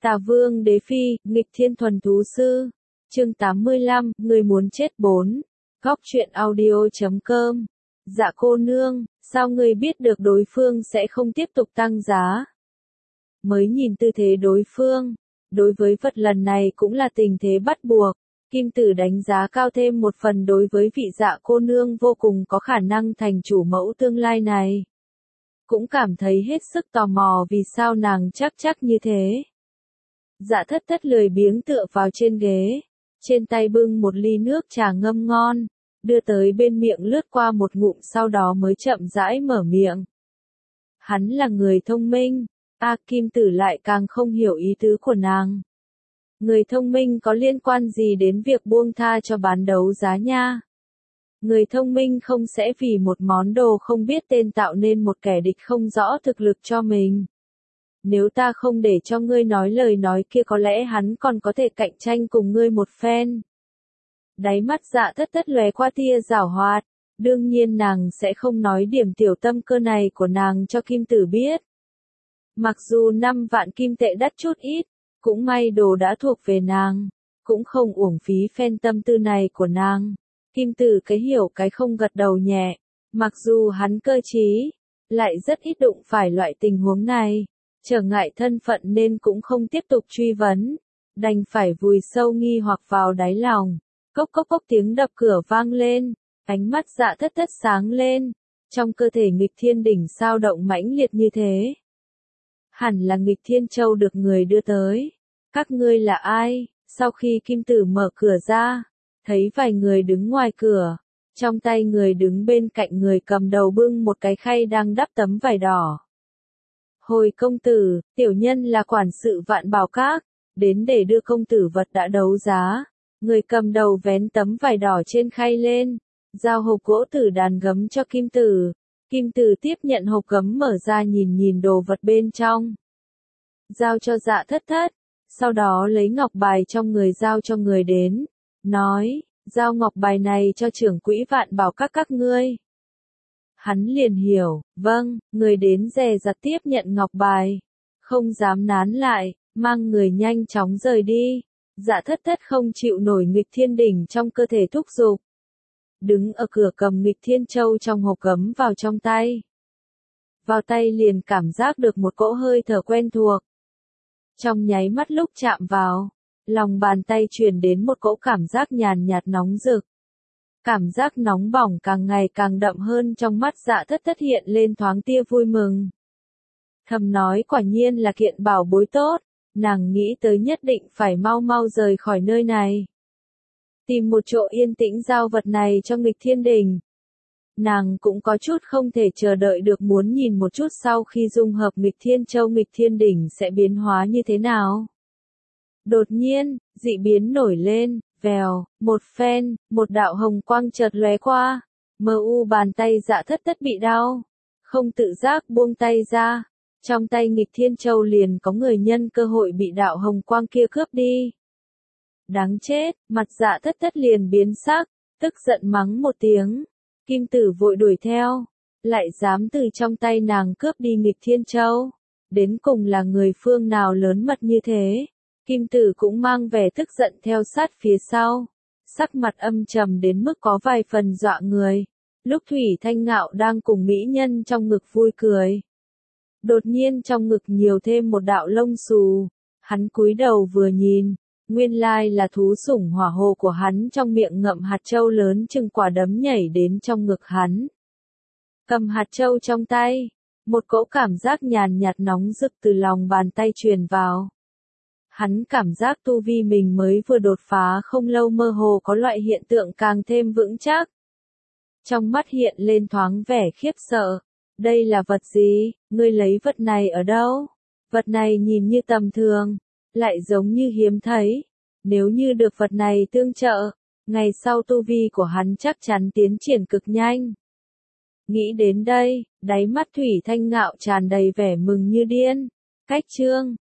Tà Vương Đế Phi, nghịch thiên thuần thú sư. Chương 85, người muốn chết 4. Góc truyện audio.com. Dạ cô nương, sao ngươi biết được đối phương sẽ không tiếp tục tăng giá? Mới nhìn tư thế đối phương, đối với vật lần này cũng là tình thế bắt buộc. Kim Tử đánh giá cao thêm một phần đối với vị dạ cô nương vô cùng có khả năng thành chủ mẫu tương lai này. Cũng cảm thấy hết sức tò mò vì sao nàng chắc như thế. Dạ thất thất lười biếng tựa vào trên ghế, trên tay bưng một ly nước trà ngâm ngon, đưa tới bên miệng lướt qua một ngụm sau đó mới chậm rãi mở miệng. Hắn là người thông minh, Kim Tử lại càng không hiểu ý tứ của nàng. Người thông minh có liên quan gì đến việc buông tha cho bán đấu giá nha? Người thông minh không sẽ vì một món đồ không biết tên tạo nên một kẻ địch không rõ thực lực cho mình. Nếu ta không để cho ngươi nói lời nói kia có lẽ hắn còn có thể cạnh tranh cùng ngươi một phen. Đáy mắt dạ thất thất lóe qua tia giảo hoạt, đương nhiên nàng sẽ không nói điểm tiểu tâm cơ này của nàng cho Kim Tử biết. Mặc dù 5 vạn kim tệ đắt chút ít, cũng may đồ đã thuộc về nàng, cũng không uổng phí phen tâm tư này của nàng. Kim Tử cái hiểu cái không gật đầu nhẹ, mặc dù hắn cơ trí, lại rất ít đụng phải loại tình huống này. Trở ngại thân phận nên cũng không tiếp tục truy vấn, đành phải vùi sâu nghi hoặc vào đáy lòng. Cốc cốc cốc tiếng đập cửa vang lên, ánh mắt dạ thất thất sáng lên, trong cơ thể nghịch thiên đỉnh sao động mãnh liệt như thế. Hẳn là nghịch thiên châu được người đưa tới. Các ngươi là ai? Sau khi Kim Tử mở cửa ra, thấy vài người đứng ngoài cửa, trong tay người đứng bên cạnh người cầm đầu bưng một cái khay đang đắp tấm vải đỏ. Hồi công tử, tiểu nhân là quản sự Vạn Bảo Các, đến để đưa công tử vật đã đấu giá. Người cầm đầu vén tấm vải đỏ trên khay lên, giao hộp gỗ tử đàn gấm cho Kim Tử. Kim Tử tiếp nhận hộp gấm mở ra nhìn đồ vật bên trong. Giao cho dạ thất thất, sau đó lấy ngọc bài trong người giao cho người đến, nói, giao ngọc bài này cho trưởng quỹ Vạn Bảo các ngươi. Hắn liền hiểu, vâng, người đến dè dặt tiếp nhận ngọc bài, không dám nán lại, mang người nhanh chóng rời đi. Dạ thất thất không chịu nổi nghịch thiên đỉnh trong cơ thể thúc giục. Đứng ở cửa cầm nghịch thiên châu trong hộp gấm vào trong tay. Vào tay liền cảm giác được một cỗ hơi thở quen thuộc. Trong nháy mắt lúc chạm vào, lòng bàn tay truyền đến một cỗ cảm giác nhàn nhạt nóng rực. Cảm giác nóng bỏng càng ngày càng đậm hơn trong mắt dạ thất thất hiện lên thoáng tia vui mừng. Thầm nói quả nhiên là kiện bảo bối tốt, nàng nghĩ tới nhất định phải mau rời khỏi nơi này. Tìm một chỗ yên tĩnh giao vật này cho nghịch thiên đỉnh. Nàng cũng có chút không thể chờ đợi được muốn nhìn một chút sau khi dung hợp nghịch thiên châu nghịch thiên đỉnh sẽ biến hóa như thế nào. Đột nhiên, dị biến nổi lên. Vèo, một phen, một đạo hồng quang chợt lóe qua, bàn tay dạ thất thất bị đau, không tự giác buông tay ra, trong tay nghịch thiên châu liền có người nhân cơ hội bị đạo hồng quang kia cướp đi. Đáng chết, mặt dạ thất thất liền biến sắc, tức giận mắng một tiếng, Kim Tử vội đuổi theo, lại dám từ trong tay nàng cướp đi nghịch thiên châu, đến cùng là người phương nào lớn mật như thế. Kim Tử cũng mang vẻ tức giận theo sát phía sau, sắc mặt âm trầm đến mức có vài phần dọa người. Lúc Thủy Thanh Ngạo đang cùng mỹ nhân trong ngực vui cười, đột nhiên trong ngực nhiều thêm một đạo lông xù, hắn cúi đầu vừa nhìn, nguyên lai là thú sủng hỏa hồ của hắn trong miệng ngậm hạt châu lớn chừng quả đấm nhảy đến trong ngực hắn. Cầm hạt châu trong tay, một cỗ cảm giác nhàn nhạt nóng rực từ lòng bàn tay truyền vào. Hắn cảm giác tu vi mình mới vừa đột phá không lâu mơ hồ có loại hiện tượng càng thêm vững chắc. Trong mắt hiện lên thoáng vẻ khiếp sợ. Đây là vật gì? Ngươi lấy vật này ở đâu? Vật này nhìn như tầm thường, lại giống như hiếm thấy. Nếu như được vật này tương trợ, ngày sau tu vi của hắn chắc chắn tiến triển cực nhanh. Nghĩ đến đây, đáy mắt Thủy Thanh Ngạo tràn đầy vẻ mừng như điên. Cách chương